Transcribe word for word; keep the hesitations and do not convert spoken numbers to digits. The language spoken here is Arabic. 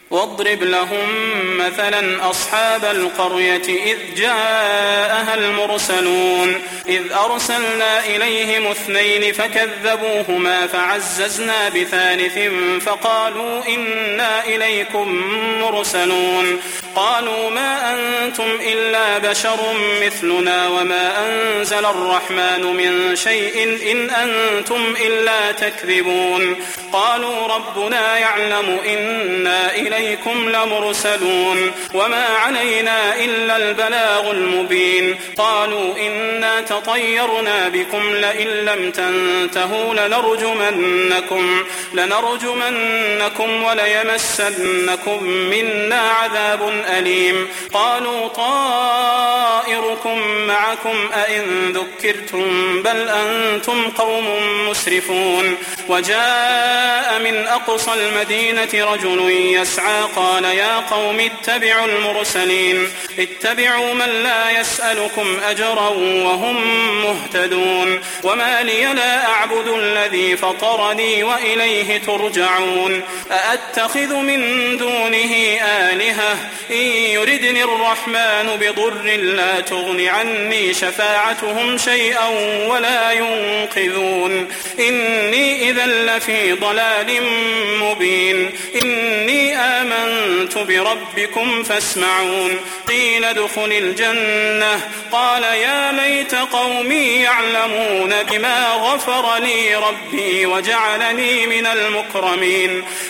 واضرب لهم مثلا أصحاب القرية إذ جاءها المرسلون إذ أرسلنا إليهم اثنين فكذبوهما فعززنا بثالث فقالوا إنا إليكم مرسلون قالوا ما أنتم إلا بشر مثلنا وما أنزل الرحمن من شيء إن أنتم إلا تكذبون قالوا ربنا يعلم إنا إليكم لمرسلون وما علينا إلا البلاغ المبين قالوا إنا تطيرنا بكم لئن لم تنتهوا لنرجمنكم, لنرجمنكم وليمسنكم منا عذاب أليم قالوا طائركم معكم أئن ذكرتم بل أنتم قوم مسرفون وجاء من أقصى المدينة رجل يسعى قال يا قوم اتبعوا المرسلين اتبعوا من لا يسألكم أجرا وهم مهتدون وما لي لا أعبد الذي فطرني وإليه ترجعون أأتخذ من دونه آلهة إن يردني الرحمن بضر لا تغن عني شفاعتهم شيئا ولا ينقذون إني إذا لفي ضلال مبين إني آمنت بربكم فاسمعون قيل ادخل الجنة قال يا ليت قومي يعلمون بما غفر لي ربي وجعلني من المكرمين